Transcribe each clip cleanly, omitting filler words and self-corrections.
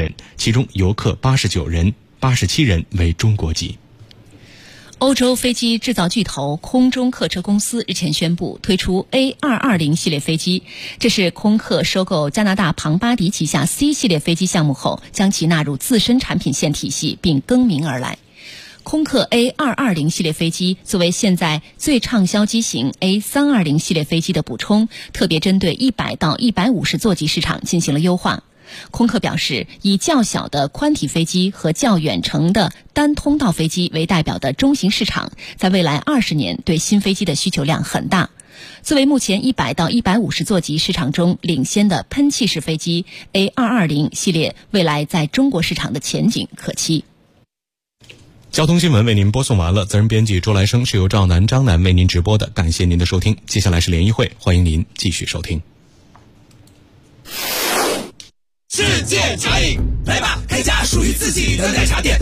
人，其中游客89人，87人为中国籍。 欧洲飞机制造巨头空中客车公司日前宣布推出 A220 系列飞机，这是空客收购加拿大庞巴迪旗下 C 系列飞机项目后，将其纳入自身产品线体系并更名而来。空客 A220 系列飞机作为现在最畅销机型 A320 系列飞机的补充，特别针对100到150座级市场进行了优化。空客表示，以较小的宽体飞机和较远程的单通道飞机为代表的中型市场，在未来20年对新飞机的需求量很大。作为目前100到150座级市场中领先的喷气式飞机 ，A220 系列未来在中国市场的前景可期。 交通新闻为您播送完了，责任编辑周来生，是由赵楠、张楠为您直播的，感谢您的收听。接下来是联谊会，欢迎您继续收听。 世界茶饮，来吧，开家属于自己的奶茶店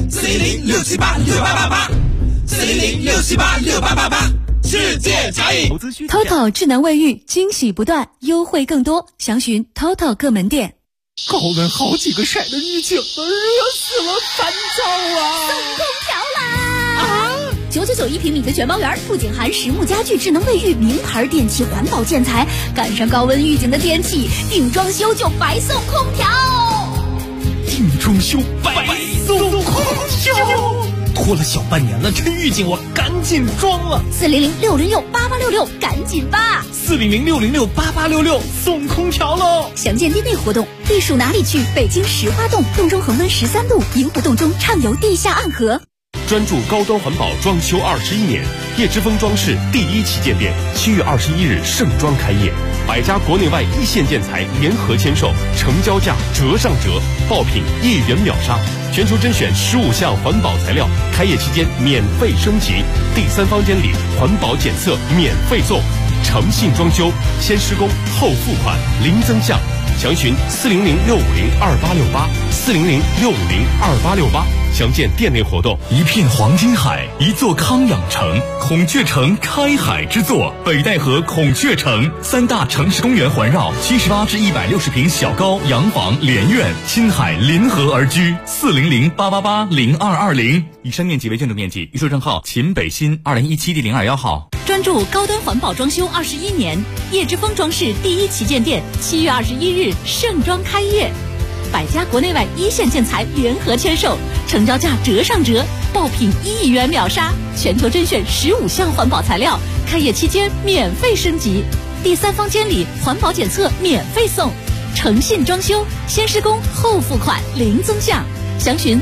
，400-678-6888，400-678-6888，世界茶饮。 TOTO 智能卫浴，惊喜不断，优惠更多，详询 TOTO 各门店。 高温好几个晒的预警了，热死了，烦躁啊！ 送空调啦！999一平米的全包园，不仅含实木家具、智能卫浴、名牌电器、环保建材，赶上高温预警的天气，定装修就白送空调。 定装修白送空调，拖了小半年了，趁预警我赶紧装了。 400-606-8866，赶紧吧 ！400-606-8866，送空调喽！ 详见店内活动。避暑哪里去？北京石花洞，洞中恒温13度，银湖洞中畅游地下暗河。 专注高端环保装修21年，叶之峰装饰第1旗舰店7月21日盛装开业，100家国内外一线建材联合签售，成交价折上折，爆品1元秒杀，全球甄选15项环保材料，开业期间免费升级，第3房间里环保检测免费送，诚信装修，先施工后付款，零增项。详询400-650-2868，400-650-2868，详见店内活动。 一片黄金海，一座康养城，孔雀城开海之作，北戴河孔雀城，3大城市公园环绕，78至160平小高洋房连院，亲海临河而居。400-888-0220，以上面积为建筑面积，预售证号秦北新2017第021号。 专注高端环保装修21年，叶之峰装饰第1旗舰店7月21日盛装开业，100家国内外一线建材联合签售，成交价折上折，爆品1亿元秒杀，全球甄选15项环保材料，开业期间免费升级，第3房间里环保检测免费送，诚信装修，先施工后付款，零增项。详询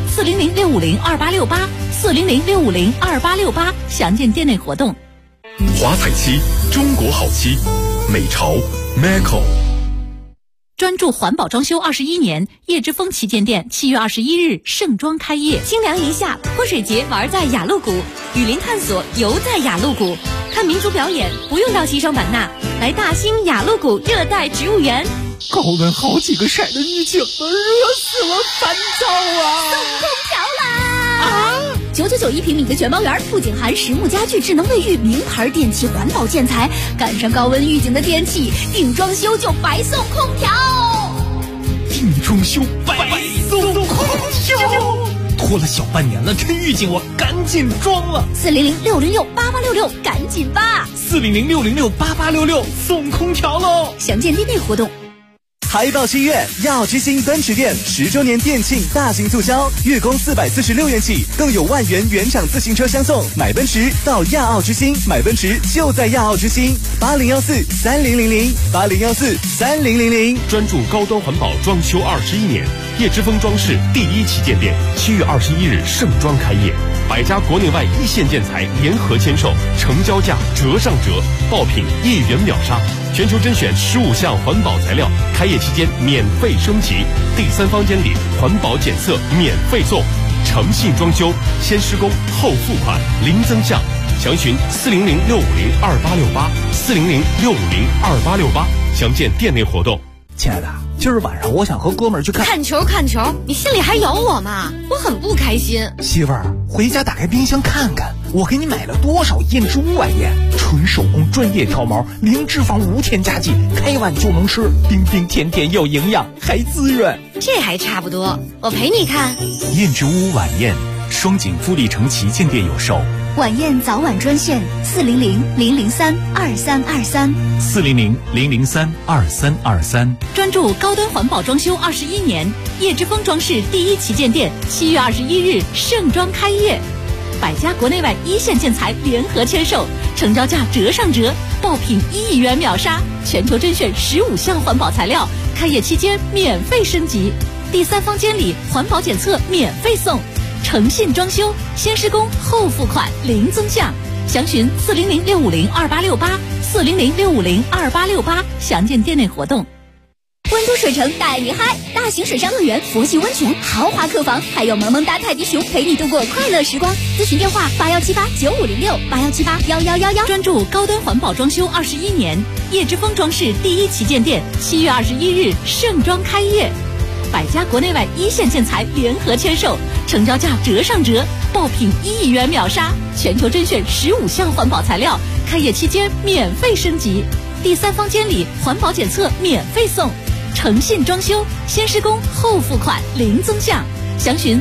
400-650-2868，400-650-2868，详见店内活动。 华彩漆，中国好漆，美潮 Maco。 专注环保装修21年，叶之峰旗舰店7月21日盛装开业。清凉一下，泼水节玩在雅鹿谷，雨林探索游在雅鹿谷，看民族表演不用到西双版纳，来大兴雅鹿谷热带植物园。 高温好几个晒的预警了，热死了，烦躁啊！ 送空调啦！999一平米的全包园，不仅含实木家具、智能卫浴、名牌电器、环保建材，赶上高温预警的天气，定装修就白送空调。 定装修白送空调，拖了小半年了，趁预警我赶紧装了。 400-606-8866，赶紧吧 ！400-606-8866，送空调喽！ 详见店内活动。 财报7月，亚奥之星奔驰店10周年店庆大型促销，月供446元起，更有万元原厂自行车相送。买奔驰到亚奥之星，买奔驰就在亚奥之星。8014-3000，8014-3000。 专注高端环保装修21年，叶之峰装饰第1旗舰店7月21日盛装开业，100家国内外一线建材联合签售，成交价折上折，爆品1元秒杀，全球甄选15项环保材料，开业期间免费升级，第3房间里环保检测免费送，诚信装修，先施工后付款，零增项。详询400-650-2868，400-650-2868，详见店内活动。 亲爱的， 今儿晚上我想和哥们儿去看球，你心里还有我吗？我很不开心。 媳妇儿，回家打开冰箱看看，我给你买了多少燕之屋晚宴，纯手工专业挑毛，零脂肪无添加剂，开碗就能吃，冰冰甜甜有营养，还滋润。 这还差不多，我陪你看。 燕之屋晚宴，双井富力城旗舰店有售。 晚宴早晚专线 400-003-2323，400-003-2323。 专注高端环保装修21年，叶之峰装饰第一旗舰店7月21日盛装开业，百家国内外一线建材联合签售，成交价折上折，爆品1亿元秒杀，全球甄选15项环保材料，开业期间免费升级，第3方监理环保检测免费送。诚信装修，先施工后付款零增项，详询400-650-2868，400-650-2868，详见店内活动。 温都水城带你嗨，大型水上乐园、佛系温泉、豪华客房，还有萌萌哒泰迪熊陪你度过快乐时光。咨询电话81789506，81781111。 专注高端环保装修21年，叶之峰装饰第一旗舰店7月21日盛装开业，百家国内外一线建材联合签售，成交价折上折，爆品1亿元秒杀，全球甄选15项环保材料，开业期间免费升级，第3方监理环保检测免费送。诚信装修，先施工后付款零增项，详询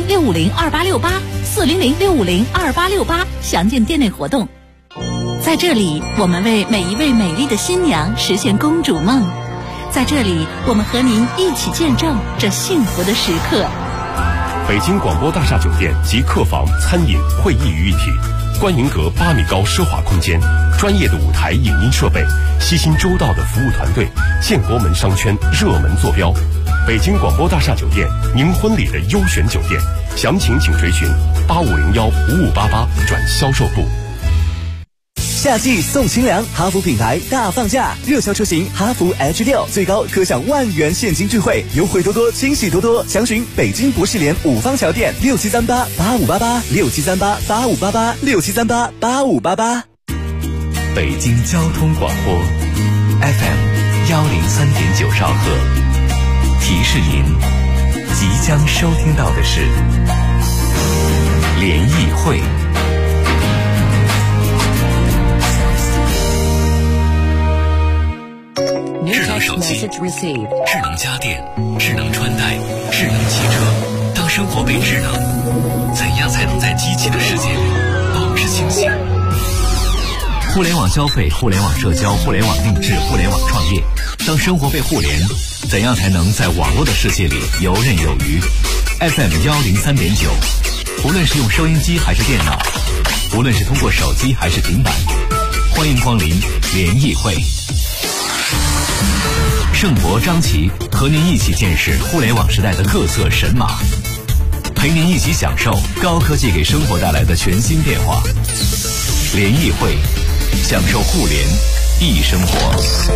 400-650-2868，400-650-2868，详见店内活动。在这里，我们为每一位美丽的新娘实现公主梦。在这里，我们和您一起见证这幸福的时刻。 北京广播大厦酒店集客房、餐饮、会议于一体，观云阁8米高奢华空间，专业的舞台影音设备，悉心周到的服务团队，建国门商圈热门坐标。北京广播大厦酒店，您婚礼的优选酒店，详情请垂询8501-5588转销售部。 夏季送清凉，哈弗品牌大放价，热销车型哈弗 H6最高可享1万元现金钜惠，优惠多多，惊喜多多。详询北京博士联5方桥店6738-8588，6738-8588，6738-8588。 北京交通广播 FM 103.9兆赫，提示您即将收听到的是联谊会。智能手机、智能家电、智能穿戴、智能汽车。当生活被智能，怎样才能在机器的世界里保持清醒？互联网消费、互联网社交、互联网定制、互联网创业。当生活被互联，怎样才能在网络的世界里游刃有余？ FM 103.9，无论是用收音机还是电脑，无论是通过手机还是平板，欢迎光临联谊会。盛博、张琪和您一起见识互联网时代的各色神马，陪您一起享受高科技给生活带来的全新变化。联谊会，享受互联易生活。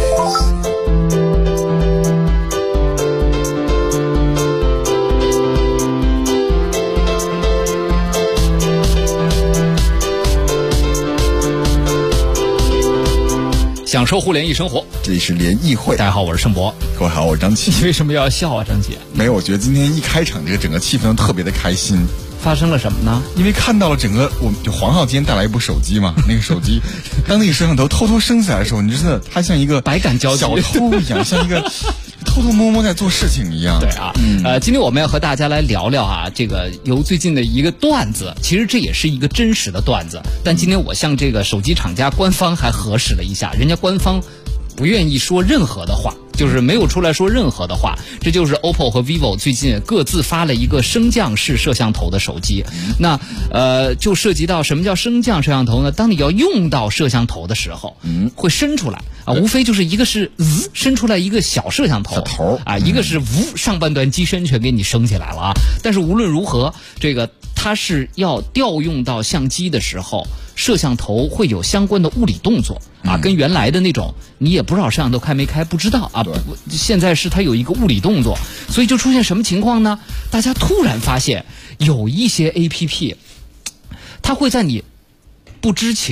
享受互联易生活， 这里是联谊会。 大家好，我是盛博。 各位好，我是张琪。 你为什么要笑啊，张姐？ 没有，我觉得今天一开场这个整个气氛都特别的开心。 发生了什么呢？ 因为看到了整个，我们就黄浩今天带来一部手机嘛，那个手机，当那个摄像头偷偷升起来的时候，你真的它像一个百感交集小偷一样，像一个偷偷摸摸在做事情一样。 对啊，今天我们要和大家来聊聊啊，这个由最近的一个段子，其实这也是一个真实的段子，但今天我向这个手机厂家官方还核实了一下，人家官方不愿意说任何的话，就是没有出来说任何的话。这就是 OPPO 和 vivo 最近各自发了一个升降式摄像头的手机。那就涉及到什么叫升降摄像头呢？当你要用到摄像头的时候，会伸出来啊，无非就是一个是伸出来一个小摄像头啊，一个是上半段机身全给你升起来了啊。但是无论如何，这个它是要调用到相机的时候，摄像头会有相关的物理动作啊，跟原来的那种你也不知道摄像头开没开，不知道啊。现在是它有一个物理动作，所以就出现什么情况呢？大家突然发现有一些 APP， 它会在你不知情、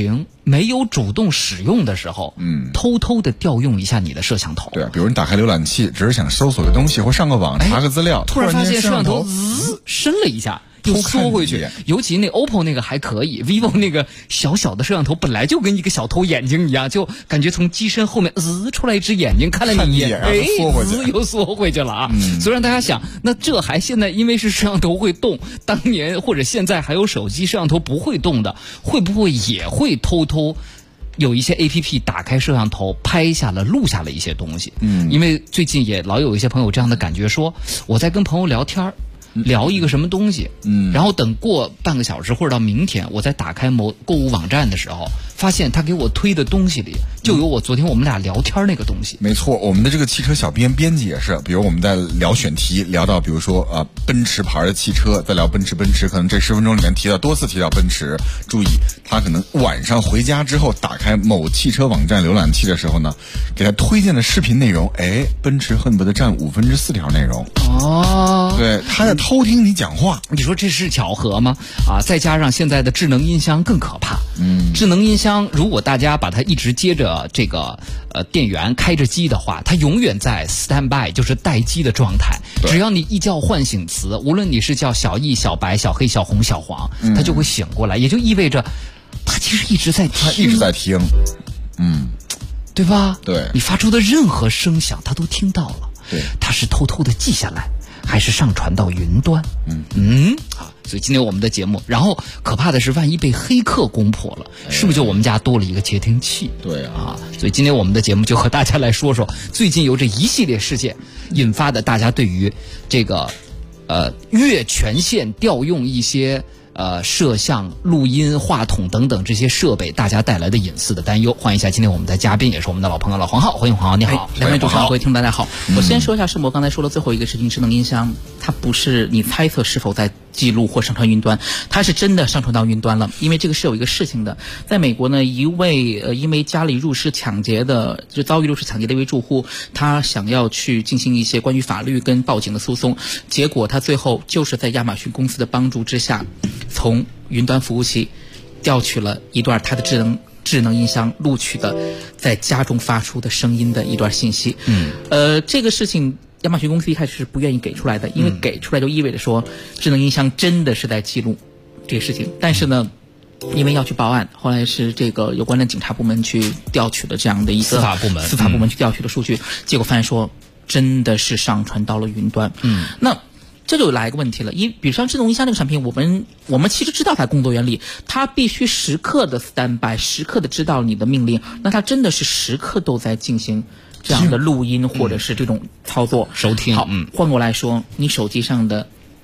没有主动使用的时候，偷偷的调用一下你的摄像头。 对，比如你打开浏览器，只是想搜索个东西或上个网查个资料， 突然发现摄像头伸了一下。又缩回去，尤其那 OPPO 那个还可以 ，vivo 那个小小的摄像头本来就跟一个小偷眼睛一样，就感觉从机身后面出来一只眼睛，看了你一眼，又缩回去了啊！所以让大家想，那这还现在因为是摄像头会动，当年或者现在还有手机摄像头不会动的，会不会也会偷偷？有一些 APP 打开摄像头拍下了录下了一些东西，因为最近也老有一些朋友这样的感觉说，我在跟朋友聊天聊一个什么东西，然后等过半个小时或者到明天，我再打开某购物网站的时候，发现他给我推的东西里就有昨天我们俩聊天那个东西。 没错，我们的这个汽车小编辑也是，比如我们在聊选题，聊到比如说奔驰牌的汽车，再聊奔驰，可能这10分钟里面多次提到奔驰，注意他可能晚上回家之后打开某汽车网站浏览器的时候呢，给他推荐的视频内容，奔驰恨不得占4/5条内容。对，他在偷听你讲话， 你说这是巧合吗？再加上现在的智能音箱更可怕。智能音箱如果大家把它一直接着这个电源开着机的话，它永远在 standby， 就是待机的状态。只要你一叫唤醒词，无论你是叫小易、小白、小黑、小红、小黄，它就会醒过来，也就意味着它其实一直在听，对吧？对，你发出的任何声响，它都听到了。对，它是偷偷的记下来，还是上传到云端？所以今天我们的节目，然后可怕的是，万一被黑客攻破了，是不是就我们家多了一个窃听器？对啊，所以今天我们的节目就和大家来说说，最近有这一系列事件引发的大家对于这个越权限调用一些摄像、录音、话筒等等这些设备，大家带来的隐私的担忧。欢迎一下今天我们的嘉宾，也是我们的老朋友老黄浩，欢迎黄浩，你好。 两位主持人，各位听众大家好。我先说一下世博刚才说的最后一个事情，智能音箱它不是你猜测是否在记录或上传云端，它是真的上传到云端了。因为这个是有一个事情的，在美国呢，一位因为家里入室抢劫的，就遭遇入室抢劫的一位住户，他想要去进行一些关于法律跟报警的诉讼，结果他最后就是在亚马逊公司的帮助之下，从云端服务器调取了一段他的智能音箱录取的在家中发出的声音的一段信息。这个事情亚马逊公司一开始是不愿意给出来的，因为给出来就意味着说智能音箱真的是在记录这个事情。但是呢，因为要去报案，后来是这个有关的警察部门去调取了这样的一个司法部门去调取的数据，结果发现说真的是上传到了云端。那这就来一个问题了，比如像智能音箱这个产品，我们其实知道它工作原理，它必须时刻的 standby， 时刻的知道你的命令，那它真的是时刻都在进行这样的录音或者是这种操作收听。 好，换过来说，你手机上的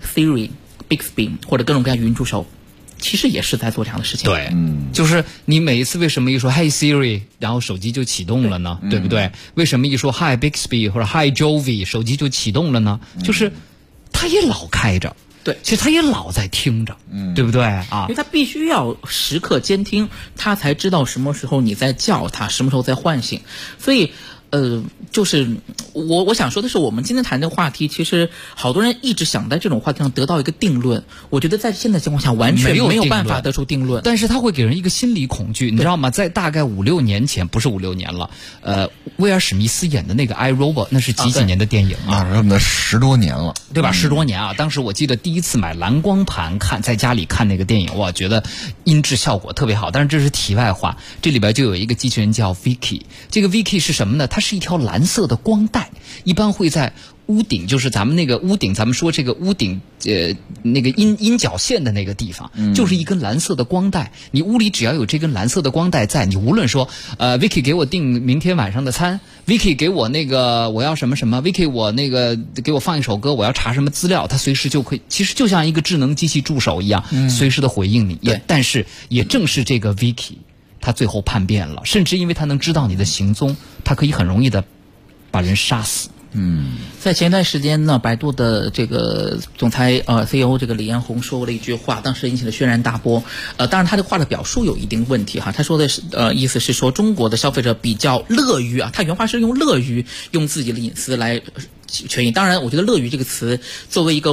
Siri、Bixby 或者各种各样语音助手，其实也是在做这样的事情。 对，就是你每一次为什么一说 Hey Siri， 然后手机就启动了呢？对不对？为什么一说 Hi Bixby 或者 Hi Jovi， 手机就启动了呢？就是它也老开着。 对， 其实他也老在听着，对不对啊？ 因为他必须要时刻监听，他才知道什么时候你在叫他，什么时候在唤醒。所以，就是我想说的是，我们今天谈这个话题，其实好多人一直想在这种话题上得到一个定论。我觉得在现在情况下，完全没有办法得出定论。 但是它会给人一个心理恐惧，你知道吗？在大概5-6年前，不是5-6年了，威尔史密斯演的那个《iRobot》，那是几年的电影啊？ 那10多年了， 对吧？10多年啊！当时我记得第一次买蓝光盘看，在家里看那个电影，我觉得音质效果特别好。但是这是题外话，这里边就有一个机器人叫 Vicky， 这个 Vicky 是什么呢？它是一条蓝色的光带，一般会在屋顶，就是咱们那个屋顶，咱们说这个屋顶那个阴角线的那个地方，就是一根蓝色的光带。你屋里只要有这根蓝色的光带在，你无论说Vicky 给我订明天晚上的餐， Vicky 给我那个我要什么什么， Vicky 我那个给我放一首歌，我要查什么资料，它随时就可以，其实就像一个智能机器助手一样，随时的回应你。但是也正是这个 Vicky， 他最后叛变了，甚至因为他能知道你的行踪，他可以很容易的把人杀死。 在前一段时间呢，百度的这个总裁CEO 这个李彦宏说过了一句话，当时引起了轩然大波。当然他这个话的表述有一定问题哈，他说的是意思是说中国的消费者比较乐于他原话是用乐于用自己的隐私来权益。当然，我觉得乐于这个词作为一个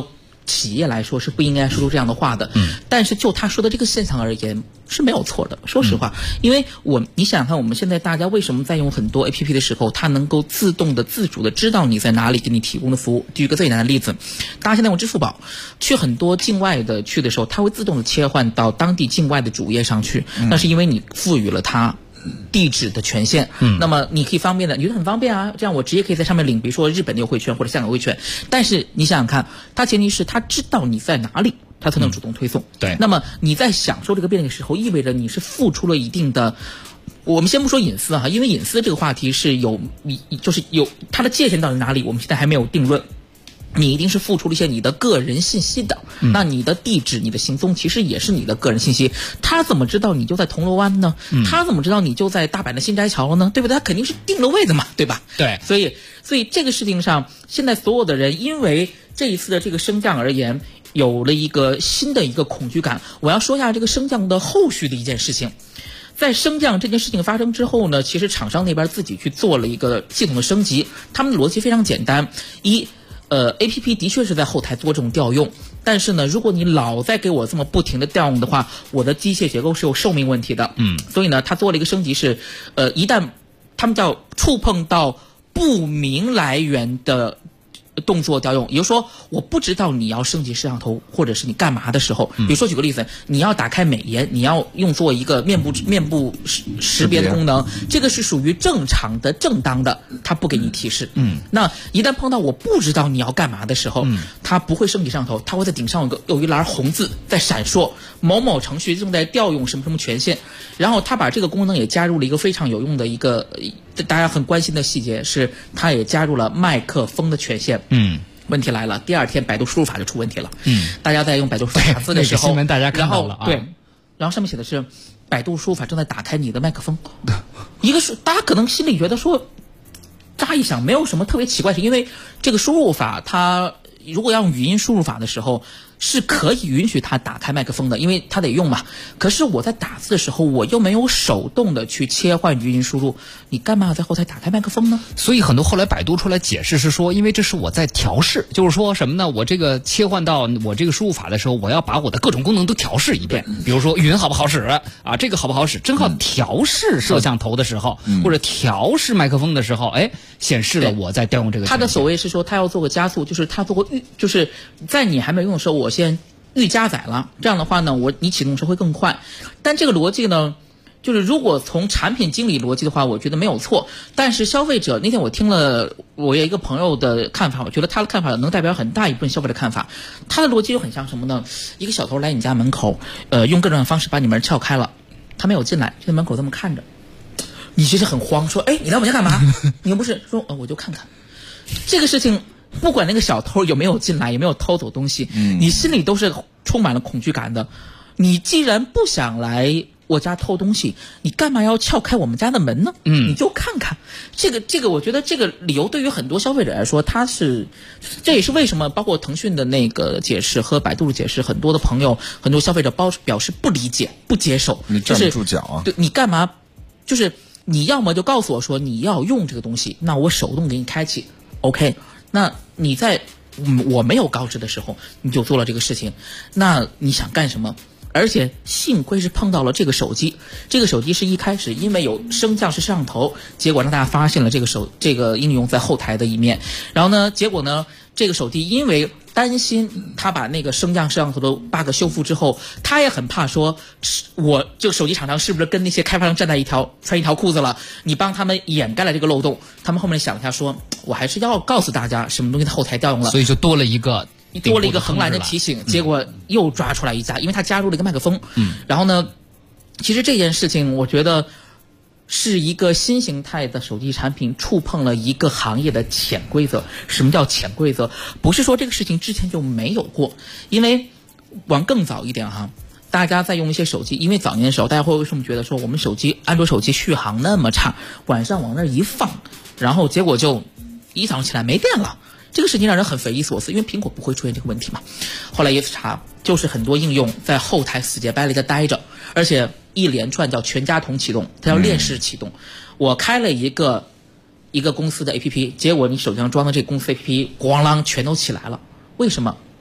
企业来说是不应该说出这样的话的。但是就他说的这个现象而言是没有错的，说实话，因为你想想看，我们现在大家为什么在用很多 APP 的时候，它能够自动的、自主的知道你在哪里，给你提供的服务。举个最简单的例子，大家现在用支付宝去很多境外的去的时候，它会自动的切换到当地境外的主页上去，那是因为你赋予了它地址的权限。那么你可以方便的，你觉得很方便啊，这样我直接可以在上面领，比如说日本的优惠券或者香港优惠券。但是你想想看，它前提是它知道你在哪里，它才能主动推送。 对， 那么你在享受这个便利的时候，意味着你是付出了一定的。我们先不说隐私哈，因为隐私这个话题是就是有它的界限到底哪里，我们现在还没有定论。你一定是付出了一些你的个人信息的，那你的地址、你的行踪其实也是你的个人信息。他怎么知道你就在铜锣湾呢？他怎么知道你就在大阪的新斋桥呢？对不对？他肯定是定了位的嘛，对吧？ 对， 所以这个事情上，现在所有的人因为这一次的这个升降而言，有了一个新的一个恐惧感。我要说一下这个升降的后续的一件事情。在升降这件事情发生之后呢，其实厂商那边自己去做了一个系统的升级，他们的逻辑非常简单。APP 的确是在后台做这种调用，但是呢，如果你老在给我这么不停的调用的话，我的机械结构是有寿命问题的。所以呢，他做了一个升级是，一旦他们叫触碰到不明来源的动作调用，也就是说，我不知道你要升级摄像头或者是你干嘛的时候，比如说举个例子，你要打开美颜，你要用做一个面部识别的功能，这个是属于正常的、正当的，它不给你提示。那一旦碰到我不知道你要干嘛的时候，它不会升级摄像头，它会在顶上有一栏红字在闪烁，某某程序正在调用什么什么权限，然后它把这个功能也加入了一个非常有用的一个大家很关心的细节是，它也加入了麦克风的权限。问题来了，第二天百度输入法就出问题了。大家在用百度输入法打字的时候， 新闻大家看到了啊。 对，然后上面写的是百度输入法正在打开你的麦克风。一个是大家可能心里觉得说，乍一想没有什么特别奇怪的，因为这个输入法它如果要用语音输入法的时候，是可以允许它打开麦克风的，因为它得用嘛。可是我在打字的时候，我又没有手动的去切换语音输入，你干嘛要在后台打开麦克风呢？ 所以很多后来百度出来解释是说，因为这是我在调试，就是说什么呢？我这个切换到我这个输入法的时候，我要把我的各种功能都调试一遍。比如说语音好不好使啊，这个好不好使，正好调试摄像头的时候，或者调试麦克风的时候，显示了我在调用这个。 它的所谓是说，它要做个加速，就是它做个就是在你还没用的时候，我先预加载了，这样的话呢，你启动时会更快。但这个逻辑呢，就是如果从产品经理逻辑的话，我觉得没有错。但是消费者那天我听了我有一个朋友的看法，我觉得他的看法能代表很大一部分消费者的看法。他的逻辑就很像什么呢？一个小偷来你家门口，用各种的方式把你门撬开了，他没有进来，就在门口这么看着。你其实很慌，说，你来我家干嘛？你又不是说，我就看看。这个事情。不管那个小偷有没有进来，有没有偷走东西，你心里都是充满了恐惧感的。你既然不想来我家偷东西，你干嘛要撬开我们家的门呢？你就看看。这个，我觉得这个理由对于很多消费者来说，这也是为什么包括腾讯的那个解释和百度的解释，很多的朋友、很多消费者表示不理解、不接受。 你站不住脚啊！ 对，你干嘛？就是你要么就告诉我说你要用这个东西，那我手动给你开启 ，OK。那你在我没有告知的时候，你就做了这个事情，那你想干什么？而且幸亏是碰到了这个手机，这个手机是一开始因为有升降式摄像头，结果让大家发现了这个应用在后台的一面，然后呢，结果呢，这个手机因为担心他把那个升降摄像头的 bug 修复之后，他也很怕说，我这个手机厂商是不是跟那些开发商穿一条裤子了？你帮他们掩盖了这个漏洞。他们后面想一下说，我还是要告诉大家什么东西在后台调用了， 所以就多了一个横栏的提醒，结果又抓出来一家，因为他加入了一个麦克风。然后呢，其实这件事情我觉得是一个新形态的手机产品触碰了一个行业的潜规则。什么叫潜规则？不是说这个事情之前就没有过，因为往更早一点哈，大家在用一些手机，因为早年的时候大家会为什么觉得说我们安卓手机续航那么差，晚上往那一放，然后结果就一早上起来没电了。这个事情让人很匪夷所思，因为苹果不会出现这个问题嘛。后来一查，就是很多应用在后台死结掰了在待着，而且一连串叫全家桶启动，它叫链式启动。我开了一个公司的 APP， 结果你手机上装的这个公司 APP 咣啷全都起来了。为什么？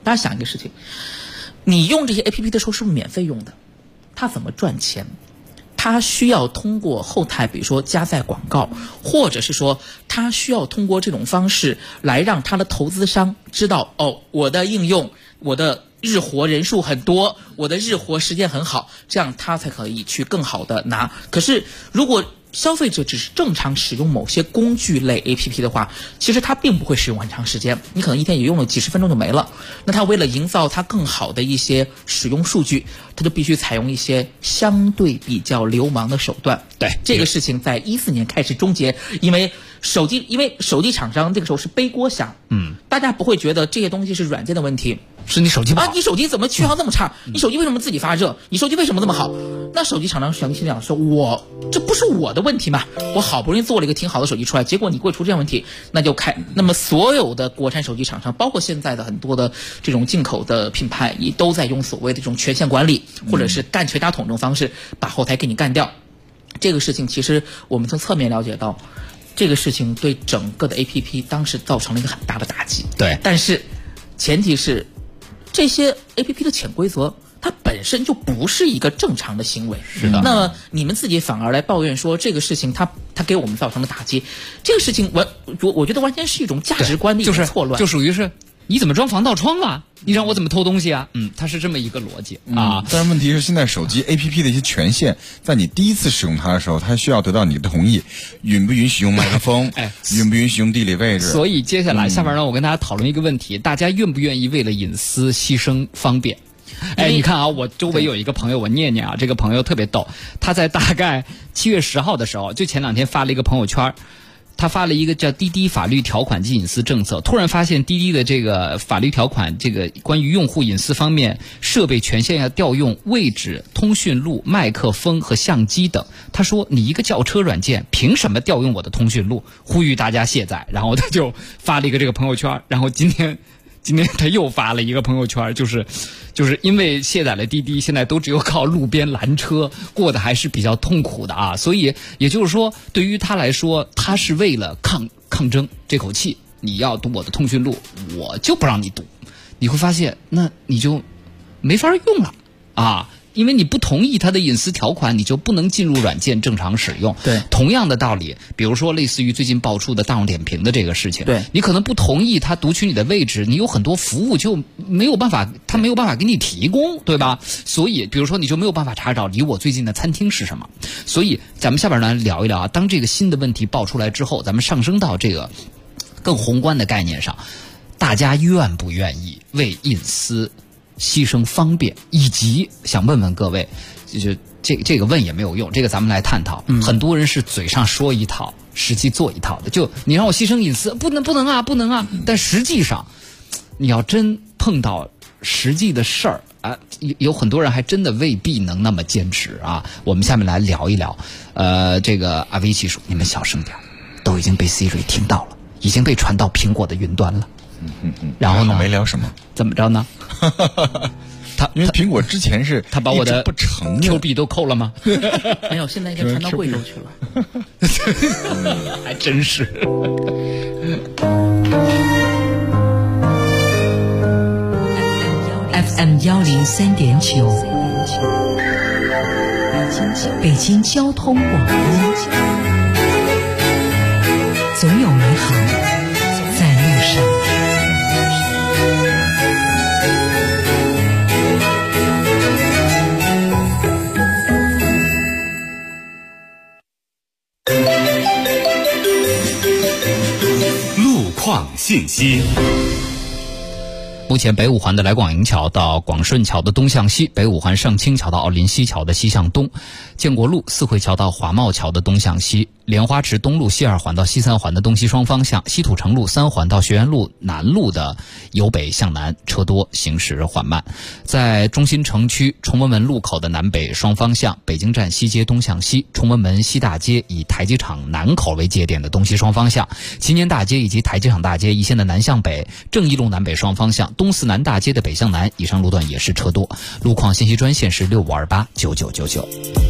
大家想一个事情，你用这些 APP 的时候是不是免费用的？它怎么赚钱？它需要通过后台，比如说加载广告，或者是说它需要通过这种方式来让它的投资商知道，哦，我的应用，我的日活人数很多，我的日活时间很好，这样他才可以去更好的拿。可是如果消费者只是正常使用某些工具类 APP 的话，其实他并不会使用很长时间，你可能一天也用了几十分钟就没了。那他为了营造他更好的一些使用数据，他就必须采用一些相对比较流氓的手段。 对， 这个事情在14年开始终结，因为手机厂商这个时候是背锅侠，大家不会觉得这些东西是软件的问题， 是你手机不好啊，你手机怎么续航这么差？你手机为什么自己发热？你手机为什么这么好？那手机厂商想心想说，这不是我的问题嘛？我好不容易做了一个挺好的手机出来，结果你给我出这样问题，那么所有的国产手机厂商，包括现在的很多的这种进口的品牌，也都在用所谓的这种权限管理，或者是干全家桶这种方式，把后台给你干掉。这个事情其实我们从侧面了解到，这个事情对整个的 APP 当时造成了一个很大的打击。 对， 但是前提是这些 APP 的潜规则它本身就不是一个正常的行为。 是的。 那么你们自己反而来抱怨说这个事情它给我们造成了打击，这个事情我觉得完全是一种价值观的一种错乱， 就属于是你怎么装防盗窗啊？你让我怎么偷东西啊？它是这么一个逻辑啊。 但是问题是，现在手机 APP 的一些权限，在你第一次使用它的时候，它需要得到你的同意，允不允许用麦克风，允不允许用地理位置。 所以接下来下面让我跟大家讨论一个问题：大家愿不愿意为了隐私牺牲方便？你看啊，我周围有一个朋友，我念念啊，这个朋友特别逗，他在大概7月10号的时候，就前2天发了一个朋友圈。他发了一个叫滴滴法律条款及隐私政策，突然发现滴滴的这个法律条款，这个关于用户隐私方面设备权限要调用位置、通讯录、麦克风和相机等。他说你一个轿车软件凭什么调用我的通讯录？呼吁大家卸载。然后他就发了一个这个朋友圈，然后今天他又发了一个朋友圈，就是因为卸载了滴滴，现在都只有靠路边拦车，过得还是比较痛苦的啊。所以也就是说，对于他来说，他是为了抗争这口气，你要读我的通讯录，我就不让你读。你会发现，那你就没法用了啊。因为你不同意他的隐私条款，你就不能进入软件正常使用。 对， 同样的道理，比如说类似于最近爆出的大众点评的这个事情， 对， 你可能不同意他读取你的位置，你有很多服务就没有办法，他没有办法给你提供，对吧？所以，比如说你就没有办法查找离我最近的餐厅是什么。所以，咱们下边来聊一聊啊，当这个新的问题爆出来之后，咱们上升到这个更宏观的概念上，大家愿不愿意为隐私牺牲方便，以及想问问各位，就是这个问也没有用，这个咱们来探讨。很多人是嘴上说一套，实际做一套的。就你让我牺牲隐私，不能啊！但实际上，你要真碰到实际的事儿啊，有很多人还真的未必能那么坚持啊。我们下面来聊一聊，这个阿威技术，你们小声点，都已经被 Siri 听到了，已经被传到苹果的云端了。然后呢？ 没聊什么？ 怎么着呢？ 因为苹果之前是他把我的不承认 Q 币都扣了吗？ 没有，现在应该传到贵州去了。 还真是。 FM 103.9，北京交通广播，总有美好在路上。 路况信息。 目前北五环的来广营桥到广顺桥的东向西，北五环上清桥到奥林西桥的西向东，建国路四惠桥到华茂桥的东向西，莲花池东路西二环到西三环的东西双方向，西土城路三环到学园路南路的由北向南车多，行驶缓慢。在中心城区崇文门路口的南北双方向，北京站西街东向西，崇文门西大街以台机场南口为界点的东西双方向，祈年大街以及台机场大街一线的南向北，正义路南北双方向，东四南大街的北向南以上路段也是车多。路况信息专线是65289999。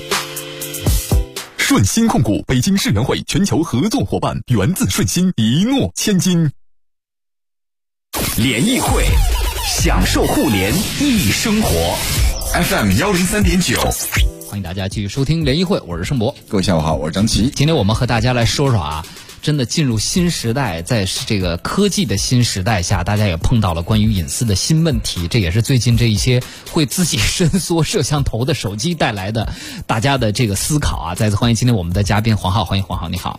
顺鑫控股北京世园会全球合作伙伴，源自顺鑫，一诺千金。 联谊会享受互联易生活。 FM103.9， 欢迎大家继续收听联谊会，我是盛博。 各位下午好，我是张琪。 今天我们和大家来说说啊，真的进入新时代，在这个科技的新时代下，大家也碰到了关于隐私的新问题，这也是最近这一些会自己伸缩摄像头的手机带来的大家的这个思考啊。再次欢迎今天我们的嘉宾黄浩，欢迎黄浩，你好。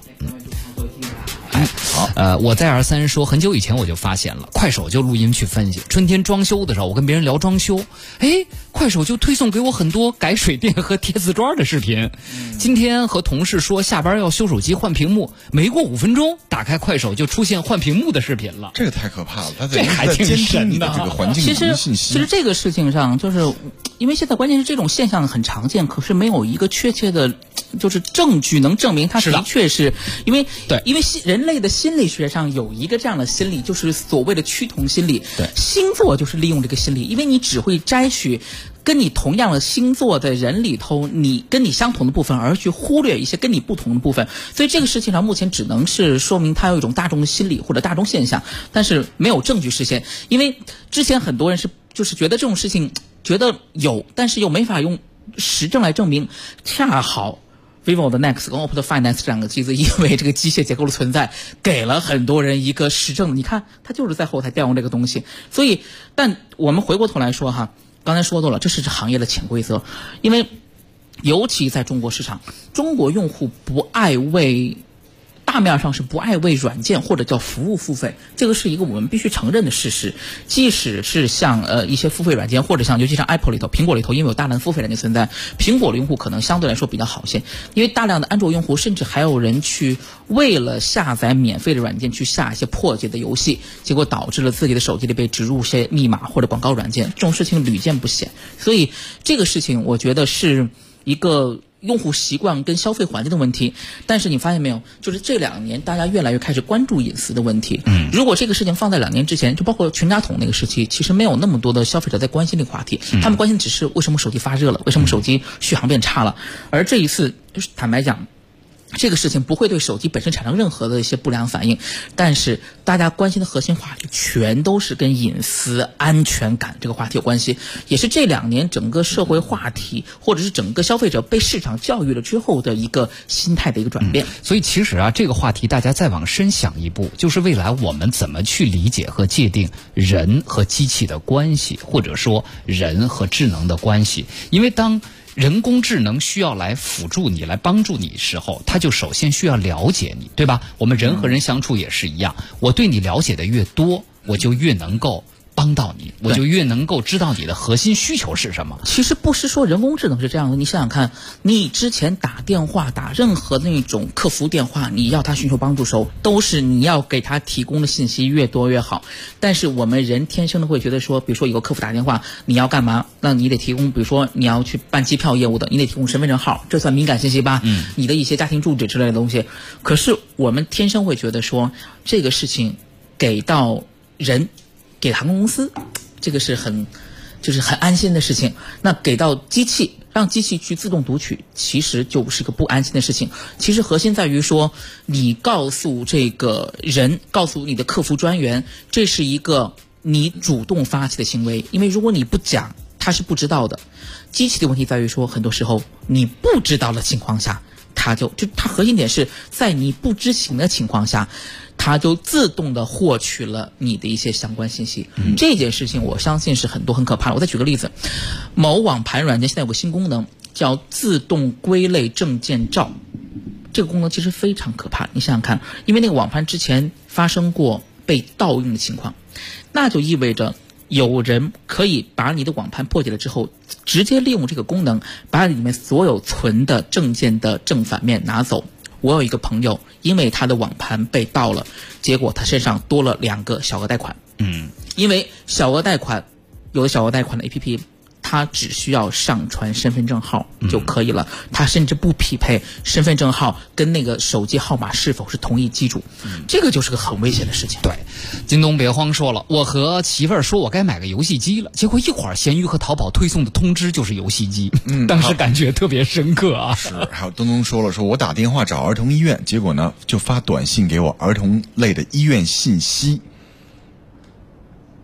好，我在R3说，很久以前我就发现了，快手就录音去分析。春天装修的时候，我跟别人聊装修，快手就推送给我很多改水电和贴瓷砖的视频。今天和同事说下班要修手机换屏幕，没过5分钟，打开快手就出现换屏幕的视频了。 这个太可怕了，它这还挺神的。 这个环境的信息。 其实这个事情上，就是因为现在关键是这种现象很常见，可是没有一个确切的，就是证据能证明它的确是因为人类的心理学上有一个这样的心理，就是所谓的趋同心理。 对， 星座就是利用这个心理，因为你只会摘取跟你同样的星座的人里头，你跟你相同的部分，而去忽略一些跟你不同的部分。所以这个事情上目前只能是说明它有一种大众的心理或者大众现象，但是没有证据实现。因为之前很多人就是觉得这种事情觉得有，但是又没法用实证来证明。恰好vivo 的 Nex 跟 OPPO 的 Find Nex 这两个机子，因为这个机械结构的存在，给了很多人一个实证。你看，它就是在后台调用这个东西。所以，但我们回过头来说哈，刚才说到了，这是行业的潜规则。因为，尤其在中国市场，中国用户大面上是不爱为软件或者叫服务付费，这个是一个我们必须承认的事实。即使是像一些付费软件，或者像尤其像 Apple 里头、苹果里头，因为有大量的付费软件存在，苹果的用户可能相对来说比较好些，因为大量的安卓用户甚至还有人去为了下载免费的软件去下一些破解的游戏，结果导致了自己的手机里被植入些密码或者广告软件，这种事情屡见不鲜。所以这个事情我觉得是一个用户习惯跟消费环境的问题。但是你发现没有，就是这2年大家越来越开始关注隐私的问题。如果这个事情放在2年之前，就包括全家桶那个时期，其实没有那么多的消费者在关心这个话题，他们关心只是为什么手机发热了，为什么手机续航变差了。而这一次坦白讲，这个事情不会对手机本身产生任何的一些不良反应，但是大家关心的核心话题全都是跟隐私安全感这个话题有关系，也是这2年整个社会话题或者是整个消费者被市场教育了之后的一个心态的一个转变。 所以其实啊，这个话题大家再往深想一步，就是未来我们怎么去理解和界定人和机器的关系，或者说人和智能的关系。因为当人工智能需要来辅助你、来帮助你时候，它就首先需要了解你，对吧？我们人和人相处也是一样，我对你了解的越多，我就越能够帮到你，我就越能够知道你的核心需求是什么。 其实不是说人工智能是这样的，你想想看，你之前打电话打任何那种客服电话，你要他寻求帮助时候，都是你要给他提供的信息越多越好。但是我们人天生的会觉得说，比如说有个客服打电话，你要干嘛？那你得提供，比如说你要去办机票业务的，你得提供身份证号，这算敏感信息吧？你的一些家庭住址之类的东西。可是我们天生会觉得说，这个事情给到人，给航空公司，这个是很安心的事情。那给到机器，让机器去自动读取，其实就是个不安心的事情。其实核心在于说，你告诉这个人，告诉你的客服专员，这是一个你主动发起的行为。因为如果你不讲，他是不知道的。机器的问题在于说，很多时候你不知道的情况下，它核心点是在你不知情的情况下，它就自动的获取了你的一些相关信息。这件事情我相信是很可怕的。我再举个例子，某网盘软件现在有个新功能叫自动归类证件照，这个功能其实非常可怕。你想想看，因为那个网盘之前发生过被盗用的情况，那就意味着有人可以把你的网盘破解了之后，直接利用这个功能把里面所有存的证件的正反面拿走。我有一个朋友，因为他的网盘被盗了，结果他身上多了2个小额贷款。因为小额贷款，有的小额贷款的 APP， 它只需要上传身份证号就可以了，它甚至不匹配身份证号跟那个手机号码是否是同一机主，这个就是个很危险的事情。 对，京东别慌说了，我和媳妇儿说我该买个游戏机了，结果一会儿闲鱼和淘宝推送的通知就是游戏机，当时感觉特别深刻啊。 是，还有东东说了，说我打电话找儿童医院，结果呢就发短信给我儿童类的医院信息。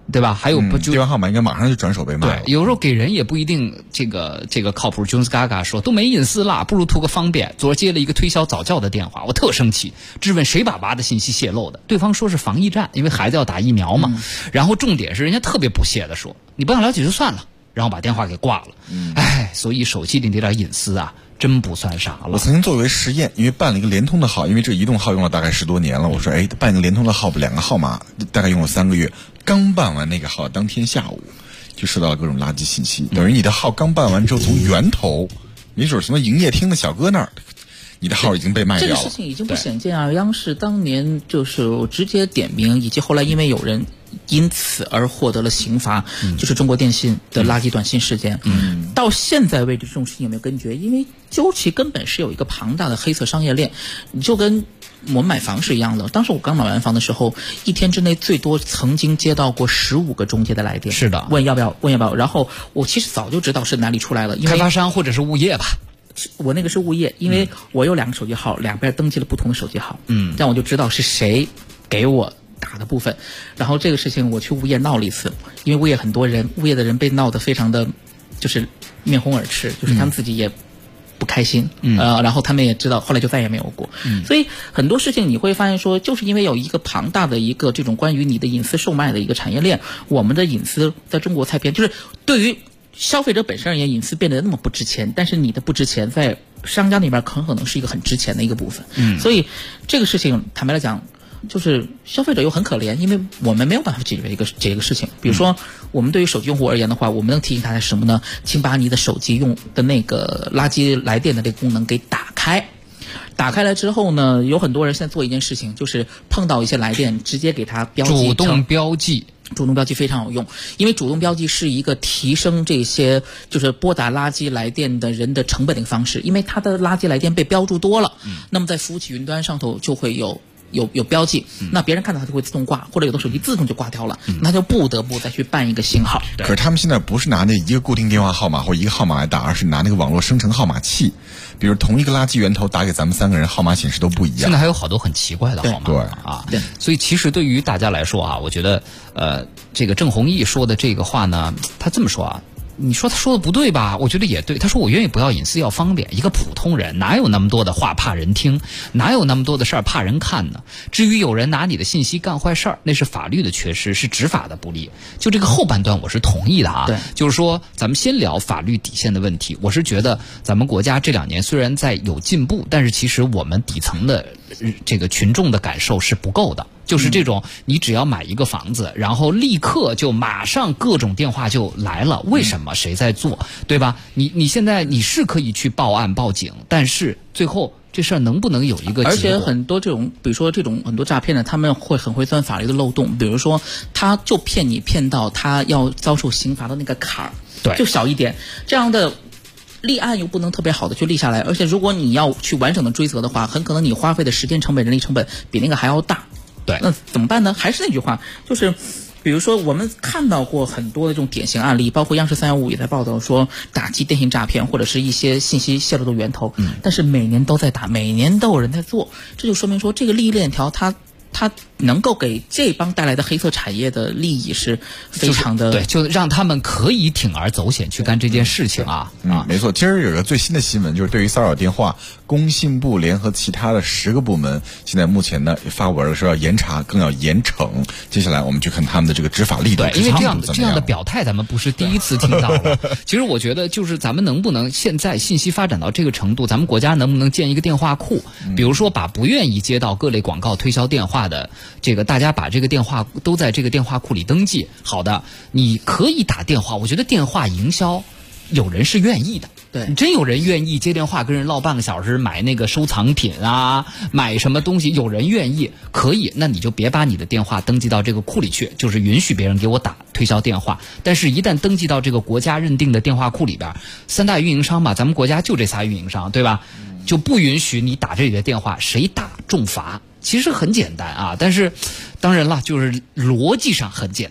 对吧？还有电话号码应该马上就转手被卖了。 对，有时候给人也不一定这个靠谱。Jones Gaga 说都没隐私了，不如图个方便。昨儿接了一个推销早教的电话，我特生气，质问谁把娃的信息泄露的，对方说是防疫站，因为孩子要打疫苗嘛。然后重点是人家特别不屑的说，你不想了解就算了，然后把电话给挂了。所以手机里那点隐私啊，真不算啥了。 我曾经作为实验，因为办了一个联通的号，因为这移动号用了大概10多年了，我说办一个联通的号，2个号码大概用了3个月，刚办完那个号，当天下午就收到了各种垃圾信息，等于你的号刚办完之后，从源头，没准什么营业厅的小哥那儿，你的号已经被卖掉了。 这个事情已经不鲜见啊！央视当年就是直接点名，以及后来因为有人因此而获得了刑罚，就是中国电信的垃圾短信事件。到现在为止，这种事情有没有根绝？因为究其根本是有一个庞大的黑色商业链，你就跟我们买房是一样的。当时我刚买完房的时候，一天之内最多曾经接到过15个中介的来电， 是的， 问要不要。然后我其实早就知道是哪里出来了，因为开发商或者是物业吧。 我那个是物业，因为我有2个手机号，两边登记了不同的手机号，这样我就知道是谁给我打的部分。然后这个事情我去物业闹了一次，因为物业很多人，物业的人被闹得非常的就是面红耳赤，就是他们自己也不开心，然后他们也知道，后来就再也没有过。所以很多事情你会发现说，就是因为有一个庞大的一个这种关于你的隐私售卖的一个产业链，我们的隐私在中国才变，就是对于消费者本身而言，隐私变得那么不值钱，但是你的不值钱在商家那边可能是一个很值钱的一个部分。所以这个事情坦白来讲，就是消费者又很可怜，因为我们没有办法解决这个事情。比如说我们对于手机用户而言的话，我们能提醒大家什么呢？请把你的手机用的那个垃圾来电的这个功能给打开。打开来之后呢，有很多人现在做一件事情，就是碰到一些来电直接给它标记， 主动标记。 主动标记非常有用，因为主动标记是一个提升这些就是拨打垃圾来电的人的成本的一个方式，因为他的垃圾来电被标注多了，那么在服务器云端上头就会有标记，那别人看到它就会自动挂，或者有的手机自动就挂掉了，那就不得不再去办一个新号。 可是他们现在不是拿那一个固定电话号码或一个号码来打，而是拿那个网络生成号码器，比如同一个垃圾源头打给咱们3个人，号码显示都不一样。 现在还有好多很奇怪的号码， 对所以其实对于大家来说啊，我觉得这个郑弘毅说的这个话呢，他这么说啊。你说他说的不对吧？我觉得也对。他说我愿意不要隐私要方便，一个普通人哪有那么多的话怕人听，哪有那么多的事儿怕人看呢？至于有人拿你的信息干坏事儿，那是法律的缺失，是执法的不力。就这个后半段我是同意的啊。 对， 就是说咱们先聊法律底线的问题。我是觉得咱们国家这2年虽然在有进步，但是其实我们底层的这个群众的感受是不够的。就是这种，你只要买一个房子，然后立刻就马上各种电话就来了，为什么？谁在做，对吧？你现在你是可以去报案报警，但是最后这事儿能不能有一个结果？ 而且很多这种，比如说这种很多诈骗的，他们很会钻法律的漏洞，比如说他就骗你骗到他要遭受刑罚的那个坎儿， 对， 就小一点，这样的。立案又不能特别好的去立下来，而且如果你要去完整的追责的话，很可能你花费的时间成本、人力成本比那个还要大。 对， 那怎么办呢？还是那句话，就是比如说我们看到过很多的这种典型案例，包括央视315也在报道说打击电信诈骗或者是一些信息泄露的源头，但是每年都在打，每年都有人在做，这就说明说这个利益链条它能够给这帮带来的黑色产业的利益是非常的， 对，就让他们可以铤而走险去干这件事情啊。 没错。今儿有个最新的新闻，就是对于骚扰电话，工信部联合其他的10个部门，现在目前呢也发文说要严查，更要严惩。接下来我们去看他们的这个执法力度， 对，因为这样的表态，咱们不是第一次听到了。其实我觉得，就是咱们能不能现在信息发展到这个程度，咱们国家能不能建一个电话库？比如说，把不愿意接到各类广告推销电话的这个，大家把这个电话都在这个电话库里登记。好的，你可以打电话，我觉得电话营销有人是愿意的。 对， 真有人愿意接电话跟人唠半个小时，买那个收藏品啊，买什么东西，有人愿意，可以，那你就别把你的电话登记到这个库里去，就是允许别人给我打推销电话。但是一旦登记到这个国家认定的电话库里边，3大运营商嘛，咱们国家就这仨运营商，对吧？就不允许你打这里的电话，谁打重罚。其实很简单啊，但是当然了，就是逻辑上很简单，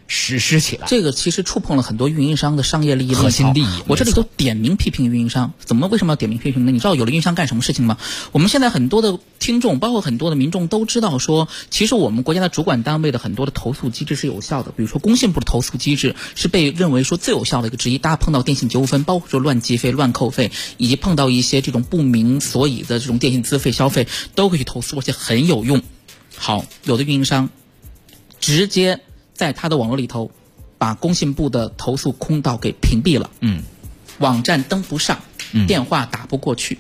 实施起来。 这个其实触碰了很多运营商的商业利益核心利益。 我这里都点名批评运营商，为什么要点名批评呢？你知道有了运营商干什么事情吗？我们现在很多的听众，包括很多的民众都知道说，其实我们国家的主管单位的很多的投诉机制是有效的。比如说工信部的投诉机制是被认为说最有效的一个之一。大家碰到电信纠纷，包括说乱计费、乱扣费，以及碰到一些这种不明所以的这种电信资费消费，都可以去投诉，而且很有用。好，有的运营商直接在他的网络里头把工信部的投诉空道给屏蔽了，网站登不上，电话打不过去，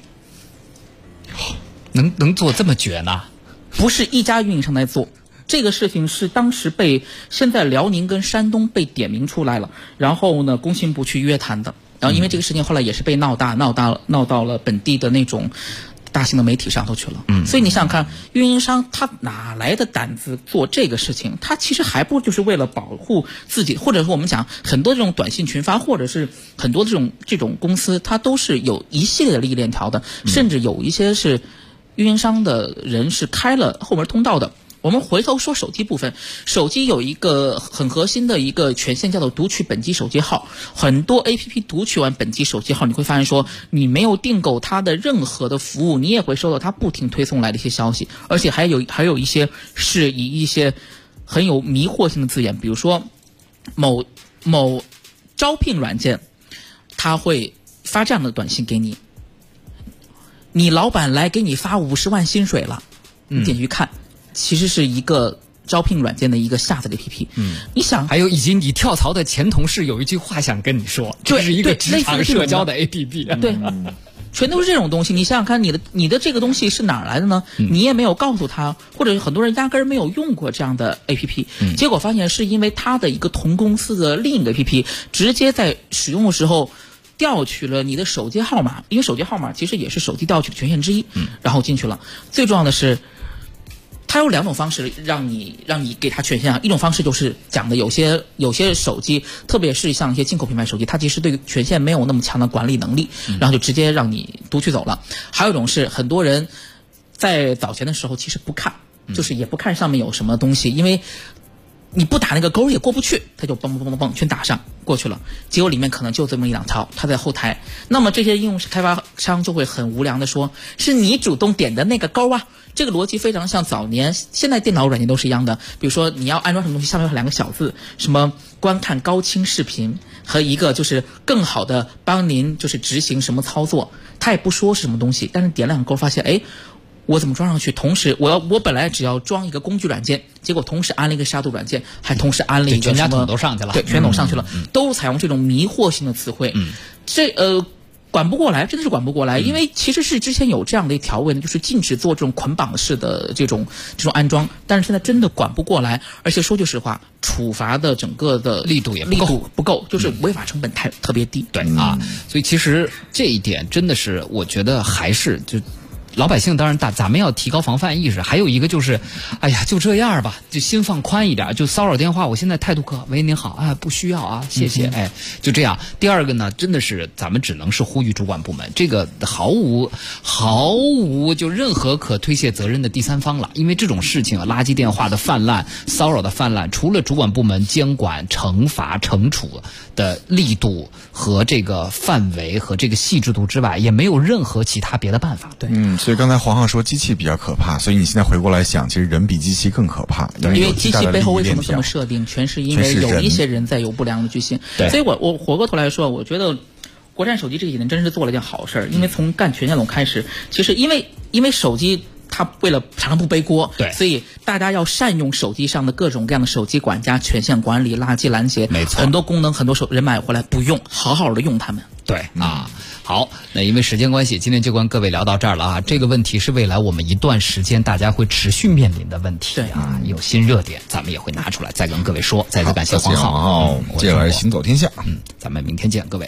能做这么绝呢？ 不是一家运营商来做，这个事情是当时现在辽宁跟山东被点名出来了，然后呢，工信部去约谈的，然后因为这个事情后来也是被闹到了本地的那种大型的媒体上头去了。所以你想想看，运营商他哪来的胆子做这个事情？他其实还不就是为了保护自己，或者说我们讲很多这种短信群发，或者是很多这种公司，它都是有一系列的利益链条的，甚至有一些是运营商的人是开了后门通道的。我们回头说手机部分，手机有一个很核心的一个权限叫做读取本机手机号。很多 APP 读取完本机手机号，你会发现说你没有订购它的任何的服务，你也会收到它不停推送来的一些消息，而且还有一些是以一些很有迷惑性的字眼，比如说某招聘软件，它会发这样的短信给你，你老板来给你发50万薪水了，你点进去看。其实是一个招聘软件的一个下载的 APP。你想， 还有以及你跳槽的前同事有一句话想跟你说，这是一个职场社交的 APP。 对，全都是这种东西。你想想看，你的这个东西是哪儿来的呢？你也没有告诉他，或者很多人压根儿没有用过这样的 APP。结果发现是因为他的一个同公司的另一个 APP 直接在使用的时候调取了你的手机号码，因为手机号码其实也是手机调取的权限之一，然后进去了。最重要的是，它有2种方式让你给它权限啊。一种方式就是讲的有些手机，特别是像一些进口品牌手机，它其实对权限没有那么强的管理能力，然后就直接让你读取走了。还有一种是很多人在早前的时候其实不看，就是也不看上面有什么东西，因为你不打那个勾也过不去，他就嘣全打上过去了，结果里面可能就这么1-2条，他在后台。那么这些应用开发商就会很无良的说，是你主动点的那个勾啊。这个逻辑非常像早年，现在电脑软件都是一样的。比如说你要安装什么东西，下面有2个小字，什么观看高清视频，和一个就是更好的帮您就是执行什么操作，他也不说是什么东西，但是点2个勾发现，我怎么装上去？同时我本来只要装一个工具软件，结果同时安了一个杀毒软件，还同时安了一个全家桶都上去了， 对，全桶上去了，都采用这种迷惑性的词汇。管不过来，真的是管不过来，因为其实是之前有这样的一条文，就是禁止做这种捆绑式的这种安装，但是现在真的管不过来，而且说句实话，处罚的整个的力度不够，就是违法成本特别低。 对啊，所以其实这一点真的是，我觉得还是就。老百姓当然咱们要提高防范意识，还有一个就是，就这样吧，就心放宽一点，就骚扰电话，我现在态度可喂您好不需要啊，谢谢，就这样。第二个呢，真的是咱们只能是呼吁主管部门，这个毫无就任何可推卸责任的第三方了，因为这种事情垃圾电话的泛滥、骚扰的泛滥，除了主管部门监管、惩罚、惩处的力度和这个范围和这个细致度之外，也没有任何其他别的办法。 对， 所以刚才黄浩说机器比较可怕，所以你现在回过来想，其实人比机器更可怕。 因为机器背后为什么这么设定，全是因为有一些人在有不良的居心。所以我回过头来说，我觉得国产手机这几年真是做了一件好事，因为从干权限垄开始，其实因为手机它为了厂商不背锅， 对， 所以大家要善用手机上的各种各样的手机管家、权限管理、垃圾拦截， 没错， 很多功能很多人买回来不用，好好的用它们。 对啊，好，那因为时间关系，今天就跟各位聊到这儿了啊。这个问题是未来我们一段时间大家会持续面临的问题啊，有新热点，咱们也会拿出来再跟各位说。再次感谢黄浩， 接下来行走天下， 咱们明天见，各位。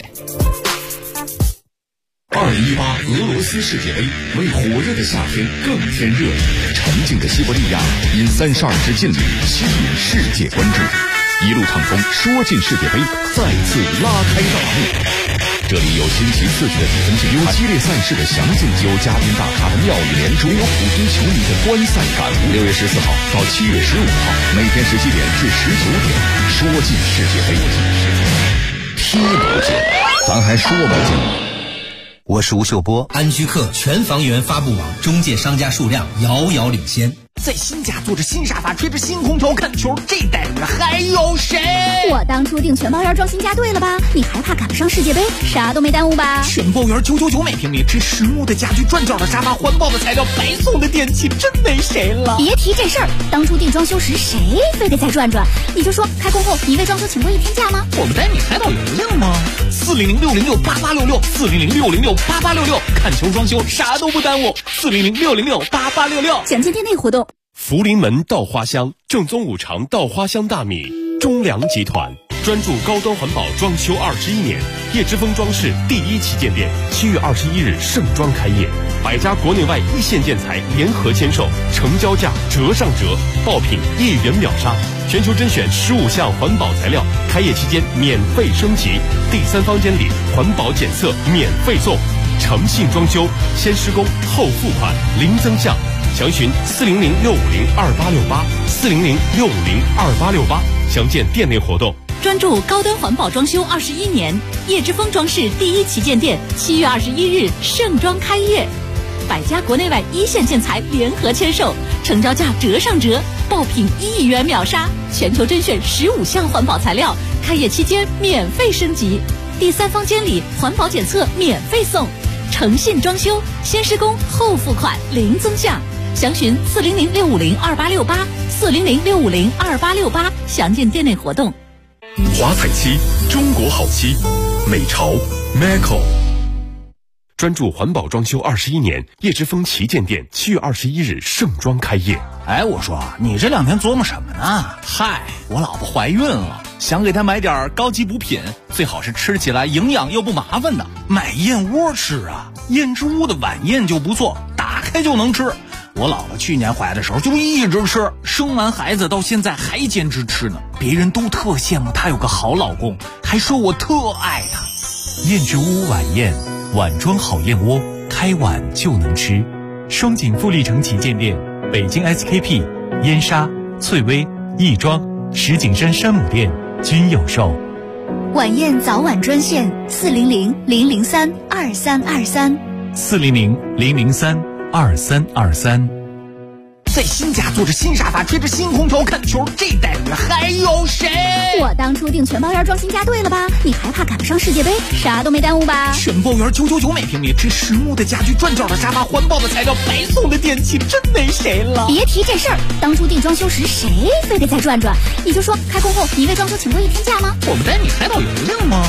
2018俄罗斯世界杯为火热的夏天更添热闹，沉静的西伯利亚因32支劲旅吸引世界关注，一路畅通说进世界杯再次拉开大幕。 这里有新奇刺激的比分竞赛，有激烈赛事的详尽，有嘉宾大咖的妙语连珠，有普通球迷的观赛感悟。6月14号到7月15号，每天17点至19点，说尽世界杯，踢不进，咱还说不进。 我是吴秀波，安居客全房源发布网中介商家数量遥遥领先。 在新家坐着新沙发，吹着新空调看球，这待遇还有谁？ 我当初订全包园装新家对了吧？你还怕赶不上世界杯？啥都没耽误吧？ 全包园999每平米，这实木的家具、转角的沙发、环保的材料、白送的电器，真没谁了。 别提这事儿，当初订装修时谁非得再转转？你就说开工后你为装修请过1天假吗？ 我们带你海岛游游吗？400-606-8866，400-606-8866，看球装修啥都不耽误。400-606-8866， 详见店内活动。 福临门稻花香正宗五常稻花香大米，中粮集团专注高端环保装修21年，叶之峰装饰第1旗舰店7月21日盛装开业，100家国内外一线建材联合签售，成交价折上折，爆品1元秒杀，全球甄选15项环保材料，开业期间免费升级，第3房间里环保检测免费送，诚信装修，先施工后付款，零增项。详询400-650-2868，400-650-2868，详见店内活动。 专注高端环保装修21年，叶之峰装饰第1旗舰店7月21日盛装开业，100家国内外一线建材联合签售，成交价折上折，爆品1元秒杀，全球甄选15项环保材料，开业期间免费升级，第3房间里环保检测免费送，诚信装修，先施工后付款，零增项。详询400-650-2868，400-650-2868，详见店内活动。 华彩漆，中国好漆，美潮 Maco。 专注环保装修21年，叶之峰旗舰店7月21日盛装开业。 哎，我说你这2天琢磨什么呢？嗨，我老婆怀孕了，想给她买点高级补品，最好是吃起来营养又不麻烦的。买燕窝吃啊，燕之屋的晚宴就不错，打开就能吃。我老婆去年怀的时候就一直吃，生完孩子到现在还坚持吃呢。别人都特羡慕她有个好老公，还说我特爱她。 燕之屋晚宴，碗装好燕窝，开碗就能吃。双井富力城旗舰店、北京 SKP、燕莎、翠微、亦庄、石景山山姆店均有售。 晚宴早晚专线 400-003-2323，400-003-2323。 在新家坐着新沙发，吹着新空调看球，这待遇还有谁？ 我当初订全包园装新家对了吧？你还怕赶不上世界杯？啥都没耽误吧？ 全包园999每平米，这实木的家具、转角的沙发、环保的材料、白送的电器，真没谁了。 别提这事儿，当初订装修时谁非得再转转？你就说开工后你为装修请过1天假吗？ 我们带你海岛游游吗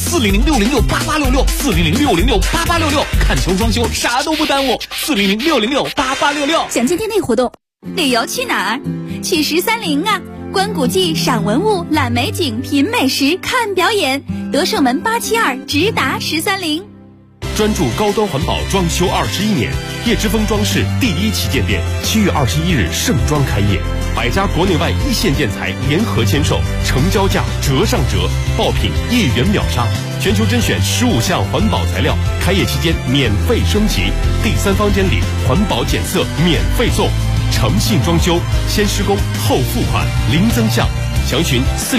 ？400-606-8866，400-606-8866，看球装修啥都不耽误。400-606-8866， 详见店内活动。 旅游去哪儿？去13陵啊！观古迹、赏文物、览美景、品美食、看表演。德胜门872直达13陵。 专注高端环保装修21年，叶之峰装饰第1旗舰店7月21日盛装开业，100家国内外一线建材联合签售，成交价折上折，爆品1元秒杀，全球甄选15项环保材料，开业期间免费升级，第3房间里环保检测免费送，诚信装修，先施工后付款，零增项。详询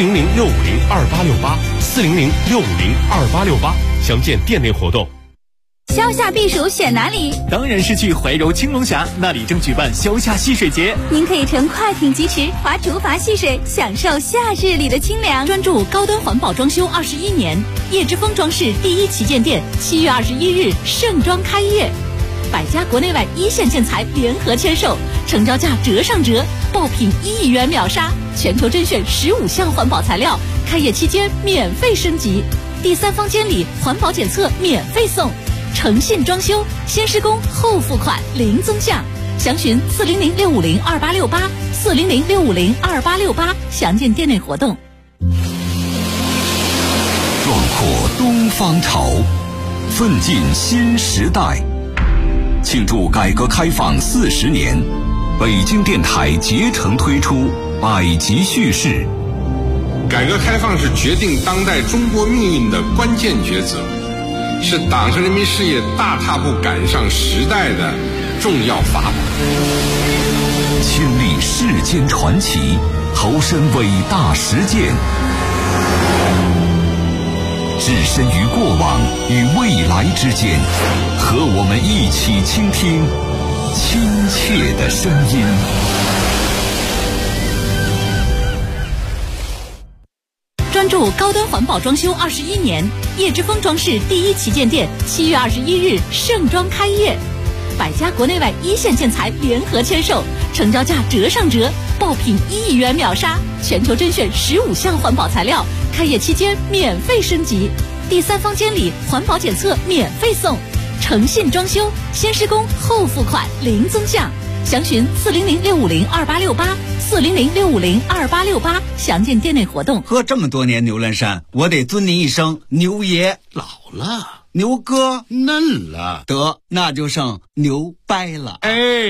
400-650-2868，400-650-2868，详见店内活动。 消夏避暑选哪里？ 当然是去怀柔青龙峡，那里正举办消夏戏水节。 您可以乘快艇疾驰，划竹筏戏水，享受夏日里的清凉。 专注高端环保装修21年，叶之峰装饰第1旗舰店7月21日盛装开业，100家国内外一线建材联合签售，成交价折上折，爆品1元秒杀，全球甄选15项环保材料，开业期间免费升级，第3房间里环保检测免费送，诚信装修，先施工后付款，零增项。详询400-650-2868，400-650-2868，详见店内活动。 壮阔东方潮，奋进新时代。庆祝改革开放40年，北京电台竭诚推出百集叙事。 改革开放是决定当代中国命运的关键抉择， 是党和人民事业大踏步赶上时代的重要法宝。 亲历世间传奇，投身伟大实践，置身于过往与未来之间，和我们一起倾听亲切的声音。 专注高端环保装修21年，叶之峰装饰第一旗舰店7月21日盛装开业，百家国内外一线建材联合签售，成交价折上折，爆品1亿元秒杀，全球甄选15项环保材料，开业期间免费升级，第3方监理环保检测免费送，诚信装修，先施工后付款零增项。详询400-650-2868，400-650-2868，详见店内活动。 喝这么多年牛栏山，我得尊您一声牛爷。 老了， 牛哥嫩了， 得那就剩牛掰了。 哎。